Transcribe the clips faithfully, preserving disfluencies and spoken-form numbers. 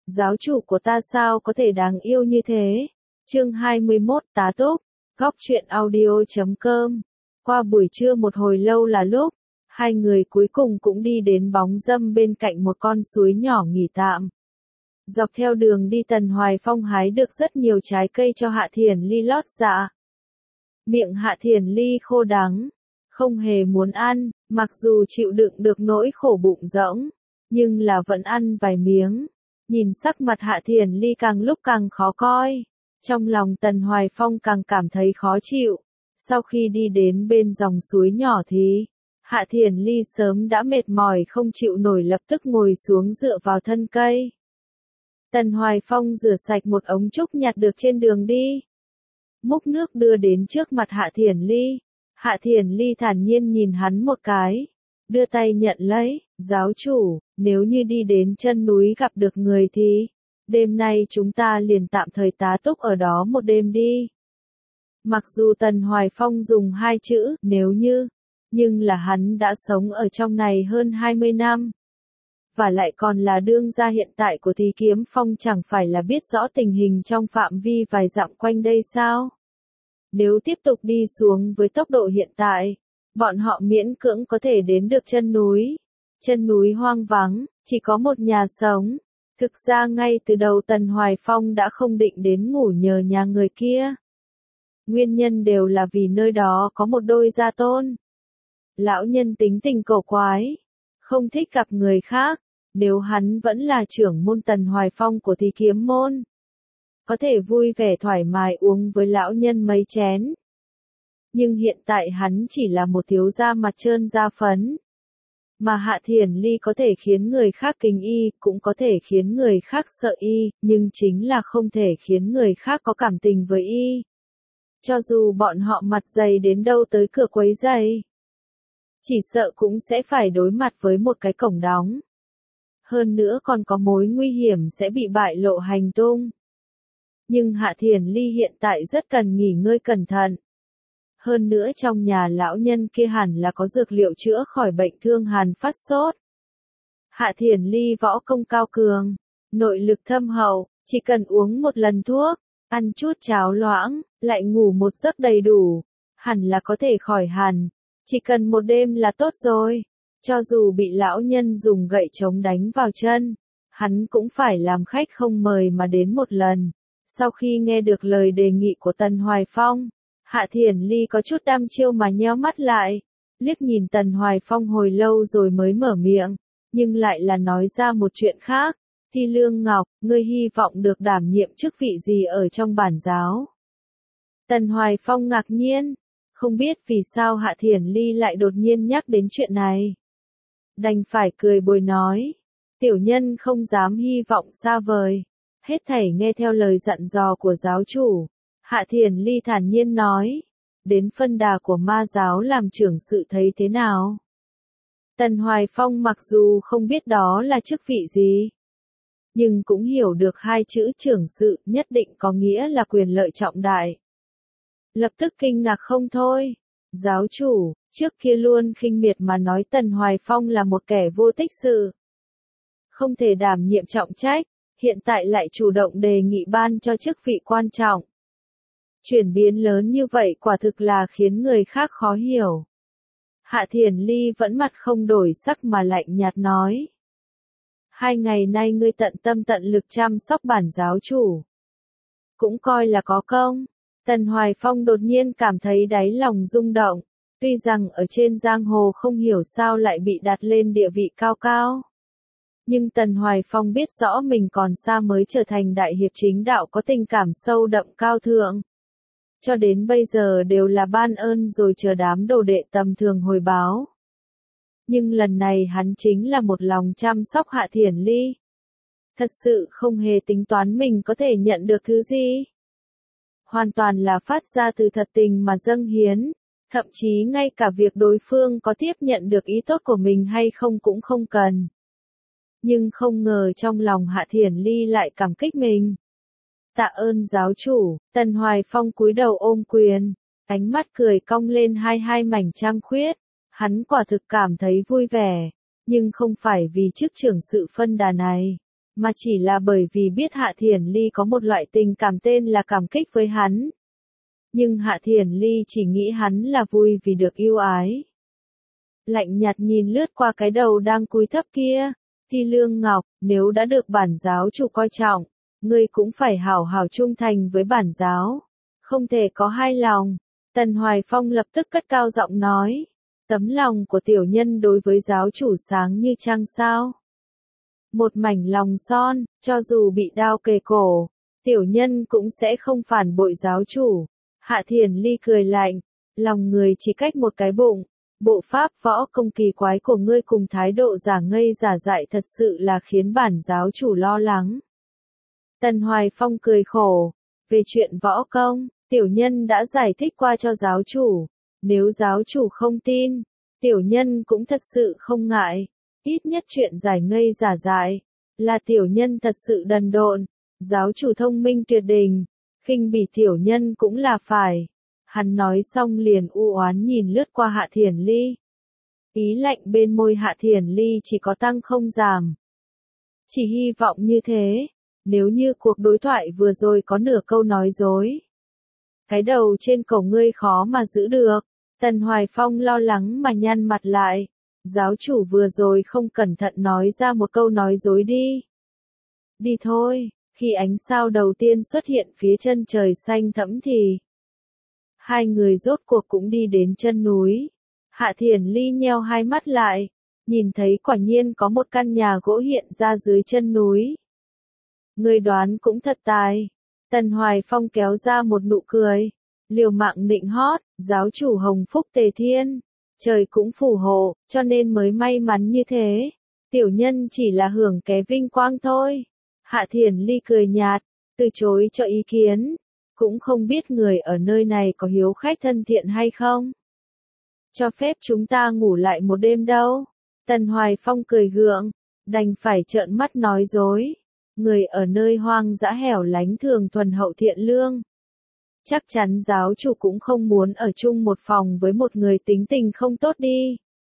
giáo chủ của ta sao có thể đáng yêu như thế. Chương hai mươi mốt Tá túc, góc truyện audio chấm com. Qua buổi trưa một hồi lâu là lúc, hai người cuối cùng cũng đi đến bóng râm bên cạnh một con suối nhỏ nghỉ tạm. Dọc theo đường đi Tần Hoài Phong hái được rất nhiều trái cây cho Hạ Thiển Ly lót dạ. Miệng Hạ Thiển Ly khô đắng, không hề muốn ăn, mặc dù chịu đựng được nỗi khổ bụng rỗng, nhưng là vẫn ăn vài miếng. Nhìn sắc mặt Hạ Thiển Ly càng lúc càng khó coi, trong lòng Tần Hoài Phong càng cảm thấy khó chịu. Sau khi đi đến bên dòng suối nhỏ thì, Hạ Thiển Ly sớm đã mệt mỏi không chịu nổi, lập tức ngồi xuống dựa vào thân cây. Tần Hoài Phong rửa sạch một ống trúc nhặt được trên đường đi, múc nước đưa đến trước mặt Hạ Thiển Ly. Hạ Thiển Ly thản nhiên nhìn hắn một cái, đưa tay nhận lấy. Giáo chủ, nếu như đi đến chân núi gặp được người thì, đêm nay chúng ta liền tạm thời tá túc ở đó một đêm đi. Mặc dù Tần Hoài Phong dùng hai chữ nếu như, nhưng là hắn đã sống ở trong này hơn hai mươi năm. Và lại còn là đương gia hiện tại của Thì Kiếm Phong, chẳng phải là biết rõ tình hình trong phạm vi vài dặm quanh đây sao? Nếu tiếp tục đi xuống với tốc độ hiện tại, bọn họ miễn cưỡng có thể đến được chân núi. Chân núi hoang vắng, chỉ có một nhà sống. Thực ra ngay từ đầu Tần Hoài Phong đã không định đến ngủ nhờ nhà người kia. Nguyên nhân đều là vì nơi đó có một đôi gia tôn. Lão nhân tính tình cổ quái, không thích gặp người khác. Nếu hắn vẫn là trưởng môn Tần Hoài Phong của Thì Kiếm môn, có thể vui vẻ thoải mái uống với lão nhân mấy chén. Nhưng hiện tại hắn chỉ là một thiếu gia mặt trơn da phấn. Mà Hạ Thiển Ly có thể khiến người khác kính y, cũng có thể khiến người khác sợ y, nhưng chính là không thể khiến người khác có cảm tình với y. Cho dù bọn họ mặt dày đến đâu tới cửa quấy rầy, chỉ sợ cũng sẽ phải đối mặt với một cái cổng đóng. Hơn nữa còn có mối nguy hiểm sẽ bị bại lộ hành tung. Nhưng Hạ Thiển Ly hiện tại rất cần nghỉ ngơi cẩn thận. Hơn nữa trong nhà lão nhân kia hẳn là có dược liệu chữa khỏi bệnh thương hàn phát sốt. Hạ Thiển Ly võ công cao cường, nội lực thâm hậu, chỉ cần uống một lần thuốc, ăn chút cháo loãng, lại ngủ một giấc đầy đủ, hẳn là có thể khỏi hẳn. Chỉ cần một đêm là tốt rồi. Cho dù bị lão nhân dùng gậy chống đánh vào chân, hắn cũng phải làm khách không mời mà đến một lần. Sau khi nghe được lời đề nghị của Tần Hoài Phong, Hạ Thiển Ly có chút đăm chiêu mà nheo mắt lại, liếc nhìn Tần Hoài Phong hồi lâu rồi mới mở miệng, nhưng lại là nói ra một chuyện khác. Thi Lương Ngọc, ngươi hy vọng được đảm nhiệm chức vị gì ở trong bản giáo? Tần Hoài Phong ngạc nhiên, không biết vì sao Hạ Thiển Ly lại đột nhiên nhắc đến chuyện này. Đành phải cười bồi nói, tiểu nhân không dám hy vọng xa vời, hết thảy nghe theo lời dặn dò của giáo chủ. Hạ Thiển Ly thản nhiên nói, đến phân đà của ma giáo làm trưởng sự thấy thế nào? Tần Hoài Phong mặc dù không biết đó là chức vị gì, nhưng cũng hiểu được hai chữ trưởng sự nhất định có nghĩa là quyền lợi trọng đại. Lập tức kinh ngạc không thôi, giáo chủ, trước kia luôn khinh miệt mà nói Tần Hoài Phong là một kẻ vô tích sự, không thể đảm nhiệm trọng trách, hiện tại lại chủ động đề nghị ban cho chức vị quan trọng. Chuyển biến lớn như vậy quả thực là khiến người khác khó hiểu. Hạ Thiển Ly vẫn mặt không đổi sắc mà lạnh nhạt nói. Hai ngày nay ngươi tận tâm tận lực chăm sóc bản giáo chủ, cũng coi là có công. Tần Hoài Phong đột nhiên cảm thấy đáy lòng rung động, tuy rằng ở trên giang hồ không hiểu sao lại bị đặt lên địa vị cao cao. Nhưng Tần Hoài Phong biết rõ mình còn xa mới trở thành đại hiệp chính đạo có tình cảm sâu đậm cao thượng. Cho đến bây giờ đều là ban ơn rồi chờ đám đồ đệ tầm thường hồi báo. Nhưng lần này hắn chính là một lòng chăm sóc Hạ Thiển Ly. Thật sự không hề tính toán mình có thể nhận được thứ gì. Hoàn toàn là phát ra từ thật tình mà dâng hiến. Thậm chí ngay cả việc đối phương có tiếp nhận được ý tốt của mình hay không cũng không cần. Nhưng không ngờ trong lòng Hạ Thiển Ly lại cảm kích mình. Tạ ơn giáo chủ. Tần Hoài Phong cúi đầu ôm quyền, ánh mắt cười cong lên hai hai mảnh trăng khuyết. Hắn quả thực cảm thấy vui vẻ, nhưng không phải vì chức trưởng sự phân đà này, mà chỉ là bởi vì biết Hạ Thiển Ly có một loại tình cảm tên là cảm kích với hắn. Nhưng Hạ Thiển Ly chỉ nghĩ hắn là vui vì được yêu ái. Lạnh nhạt nhìn lướt qua cái đầu đang cúi thấp kia, Thi Lương Ngọc, nếu đã được bản giáo chủ coi trọng, ngươi cũng phải hảo hảo trung thành với bản giáo, không thể có hai lòng. Tần Hoài Phong lập tức cất cao giọng nói, tấm lòng của tiểu nhân đối với giáo chủ sáng như trăng sao. Một mảnh lòng son, cho dù bị đao kề cổ, tiểu nhân cũng sẽ không phản bội giáo chủ. Hạ Thiển Ly cười lạnh, lòng người chỉ cách một cái bụng, bộ pháp võ công kỳ quái của ngươi cùng thái độ giả ngây giả dại thật sự là khiến bản giáo chủ lo lắng. Tần Hoài Phong cười khổ, về chuyện võ công, tiểu nhân đã giải thích qua cho giáo chủ, nếu giáo chủ không tin, tiểu nhân cũng thật sự không ngại, ít nhất chuyện giải ngây giả dại, là tiểu nhân thật sự đần độn, giáo chủ thông minh tuyệt đỉnh, khinh bỉ tiểu nhân cũng là phải. Hắn nói xong liền u oán nhìn lướt qua Hạ Thiển Ly. Ý lạnh bên môi Hạ Thiển Ly chỉ có tăng không giảm. Chỉ hy vọng như thế, nếu như cuộc đối thoại vừa rồi có nửa câu nói dối. Cái đầu trên cổ ngươi khó mà giữ được. Tần Hoài Phong lo lắng mà nhăn mặt lại. Giáo chủ vừa rồi không cẩn thận nói ra một câu nói dối đi. Đi thôi, khi ánh sao đầu tiên xuất hiện phía chân trời xanh thẫm thì hai người rốt cuộc cũng đi đến chân núi. Hạ Thiển Ly nheo hai mắt lại, nhìn thấy quả nhiên có một căn nhà gỗ hiện ra dưới chân núi. Người đoán cũng thật tài. Tần Hoài Phong kéo ra một nụ cười, liều mạng nịnh hót, giáo chủ hồng phúc tề thiên, trời cũng phù hộ, cho nên mới may mắn như thế. Tiểu nhân chỉ là hưởng ké vinh quang thôi. Hạ Thiển Ly cười nhạt, từ chối cho ý kiến. Cũng không biết người ở nơi này có hiếu khách thân thiện hay không. Cho phép chúng ta ngủ lại một đêm đâu. Tần Hoài Phong cười gượng, đành phải trợn mắt nói dối. Người ở nơi hoang dã hẻo lánh thường thuần hậu thiện lương. Chắc chắn giáo chủ cũng không muốn ở chung một phòng với một người tính tình không tốt đi.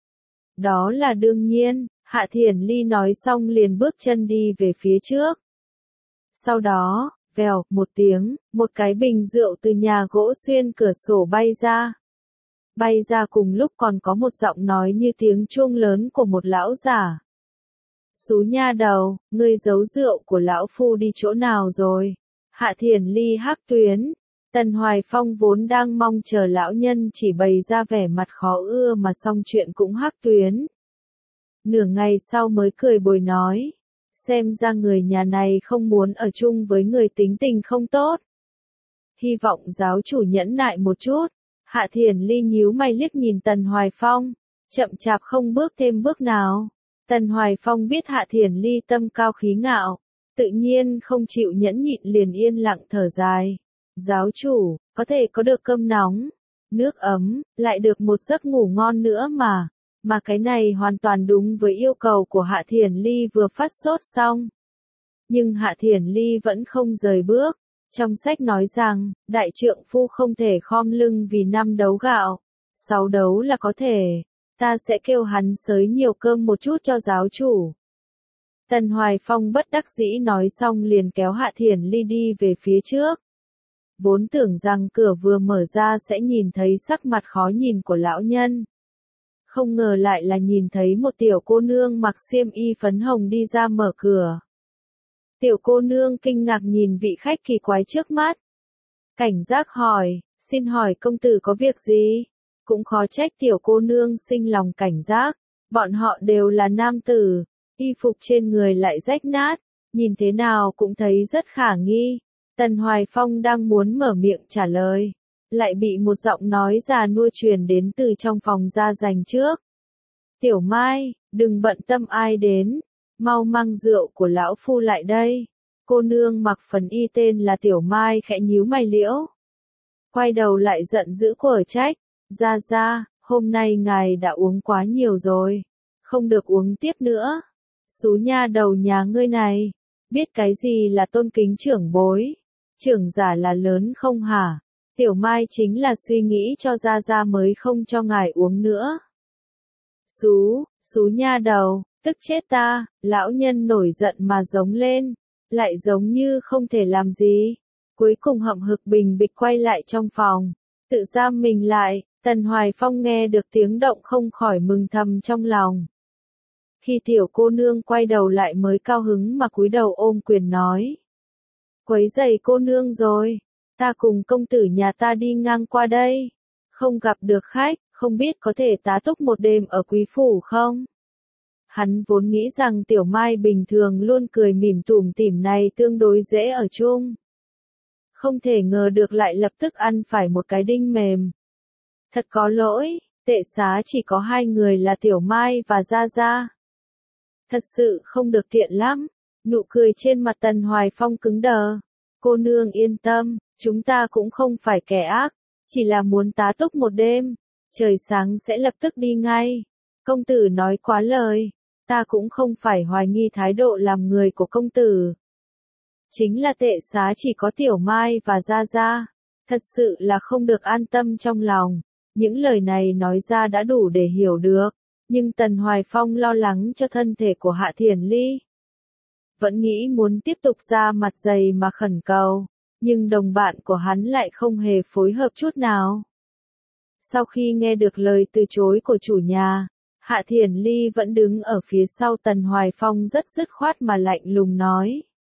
Đó là đương nhiên, Hạ Thiển Ly nói xong liền bước chân đi về phía trước. Sau đó, vèo, một tiếng, một cái bình rượu từ nhà gỗ xuyên cửa sổ bay ra. Bay ra cùng lúc còn có một giọng nói như tiếng chuông lớn của một lão giả. Xú nha đầu, ngươi giấu rượu của lão phu đi chỗ nào rồi? Hạ Thiển Ly hắc tuyến. Tần Hoài Phong vốn đang mong chờ lão nhân chỉ bày ra vẻ mặt khó ưa mà xong chuyện cũng hắc tuyến. Nửa ngày sau mới cười bồi nói. Xem ra người nhà này không muốn ở chung với người tính tình không tốt. Hy vọng giáo chủ nhẫn nại một chút. Hạ Thiển Ly nhíu mày liếc nhìn Tần Hoài Phong, chậm chạp không bước thêm bước nào. Tần Hoài Phong biết Hạ Thiển Ly tâm cao khí ngạo, tự nhiên không chịu nhẫn nhịn liền yên lặng thở dài. Giáo chủ, có thể có được cơm nóng, nước ấm, lại được một giấc ngủ ngon nữa mà. Mà cái này hoàn toàn đúng với yêu cầu của Hạ Thiển Ly vừa phát sốt xong. Nhưng Hạ Thiển Ly vẫn không rời bước. Trong sách nói rằng, đại trượng phu không thể khom lưng vì năm đấu gạo. Sáu đấu là có thể. Ta sẽ kêu hắn xới nhiều cơm một chút cho giáo chủ. Tần Hoài Phong bất đắc dĩ nói xong liền kéo Hạ Thiển Ly đi về phía trước. Vốn tưởng rằng cửa vừa mở ra sẽ nhìn thấy sắc mặt khó nhìn của lão nhân. Không ngờ lại là nhìn thấy một tiểu cô nương mặc xiêm y phấn hồng đi ra mở cửa. Tiểu cô nương kinh ngạc nhìn vị khách kỳ quái trước mắt. Cảnh giác hỏi, xin hỏi công tử có việc gì? Cũng khó trách tiểu cô nương sinh lòng cảnh giác. Bọn họ đều là nam tử, y phục trên người lại rách nát, nhìn thế nào cũng thấy rất khả nghi. Tần Hoài Phong đang muốn mở miệng trả lời, lại bị một giọng nói già nua truyền đến từ trong phòng ra dành trước. Tiểu Mai, đừng bận tâm ai đến, mau mang rượu của lão phu lại đây. Cô nương mặc phần y tên là Tiểu Mai khẽ nhíu mày liễu. Quay đầu lại giận dữ quở trách, ra ra, hôm nay ngài đã uống quá nhiều rồi, không được uống tiếp nữa. Xú nha đầu nhà ngươi này, biết cái gì là tôn kính trưởng bối, trưởng giả là lớn không hả? Tiểu Mai chính là suy nghĩ cho ra ra mới không cho ngài uống nữa. Xú, xú nha đầu, Tức chết ta, lão nhân nổi giận mà giống lên, lại giống như không thể làm gì. Cuối cùng hậm hực bình bịch quay lại trong phòng, tự giam mình lại. Tần Hoài Phong nghe được tiếng động không khỏi mừng thầm trong lòng. Khi tiểu cô nương quay đầu lại mới cao hứng mà cúi đầu ôm quyền nói. Quấy rầy cô nương rồi, ta cùng công tử nhà ta đi ngang qua đây. Không gặp được khách, không biết có thể tá túc một đêm ở quý phủ không? Hắn vốn nghĩ rằng Tiểu Mai bình thường luôn cười mỉm tủm tỉm này tương đối dễ ở chung. Không thể ngờ được lại lập tức ăn phải một cái đinh mềm. Thật có lỗi, tệ xá chỉ có hai người là Tiểu Mai và Gia Gia. Thật sự không được tiện lắm. Nụ cười trên mặt Tần Hoài Phong cứng đờ. Cô nương yên tâm, chúng ta cũng không phải kẻ ác, chỉ là muốn tá túc một đêm, trời sáng sẽ lập tức đi ngay. Công tử nói quá lời, ta cũng không phải hoài nghi thái độ làm người của công tử. Chính là tệ xá chỉ có Tiểu Mai và Gia Gia, thật sự là không được an tâm trong lòng. Những lời này nói ra đã đủ để hiểu được, nhưng Tần Hoài Phong lo lắng cho thân thể của Hạ Thiển Ly. Vẫn nghĩ muốn tiếp tục ra mặt dày mà khẩn cầu, nhưng đồng bạn của hắn lại không hề phối hợp chút nào. Sau khi nghe được lời từ chối của chủ nhà, Hạ Thiển Ly vẫn đứng ở phía sau Tần Hoài Phong rất dứt khoát mà lạnh lùng nói.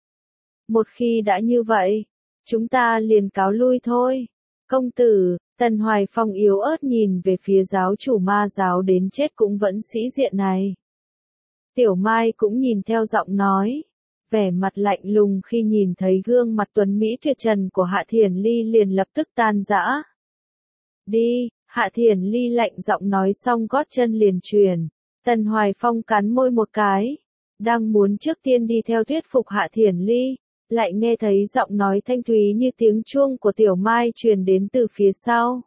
Một khi đã như vậy, chúng ta liền cáo lui thôi. Công tử, Tần Hoài Phong yếu ớt nhìn về phía giáo chủ ma giáo đến chết cũng vẫn sĩ diện này. Tiểu Mai cũng nhìn theo giọng nói, vẻ mặt lạnh lùng khi nhìn thấy gương mặt tuấn mỹ tuyệt trần của Hạ Thiển Ly liền lập tức tan rã. Đi, Hạ Thiển Ly lạnh giọng nói xong gót chân liền chuyển. Tần Hoài Phong cắn môi một cái, đang muốn trước tiên đi theo thuyết phục Hạ Thiển Ly, lại nghe thấy giọng nói thanh thúy như tiếng chuông của Tiểu Mai truyền đến từ phía sau.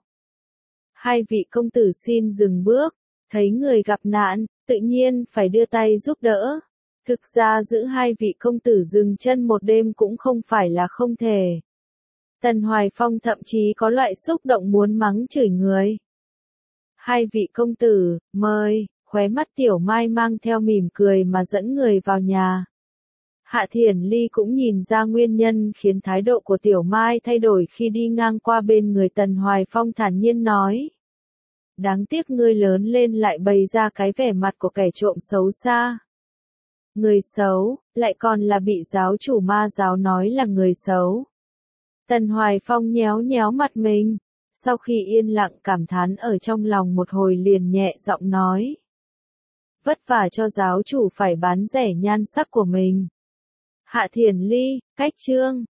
Hai vị công tử xin dừng bước, thấy người gặp nạn, tự nhiên phải đưa tay giúp đỡ. Thực ra giữ hai vị công tử dừng chân một đêm cũng không phải là không thể. Tần Hoài Phong thậm chí có loại xúc động muốn mắng chửi người. Hai vị công tử, mời, khóe mắt Tiểu Mai mang theo mỉm cười mà dẫn người vào nhà. Hạ Thiển Ly cũng nhìn ra nguyên nhân khiến thái độ của Tiểu Mai thay đổi khi đi ngang qua bên người Tần Hoài Phong thản nhiên nói. Đáng tiếc ngươi lớn lên lại bày ra cái vẻ mặt của kẻ trộm xấu xa. Người xấu, lại còn là bị giáo chủ ma giáo nói là người xấu. Tần Hoài Phong nhéo nhéo mặt mình, sau khi yên lặng cảm thán ở trong lòng một hồi liền nhẹ giọng nói. Vất vả cho giáo chủ phải bán rẻ nhan sắc của mình. Hạ Thiển Ly, cách chương.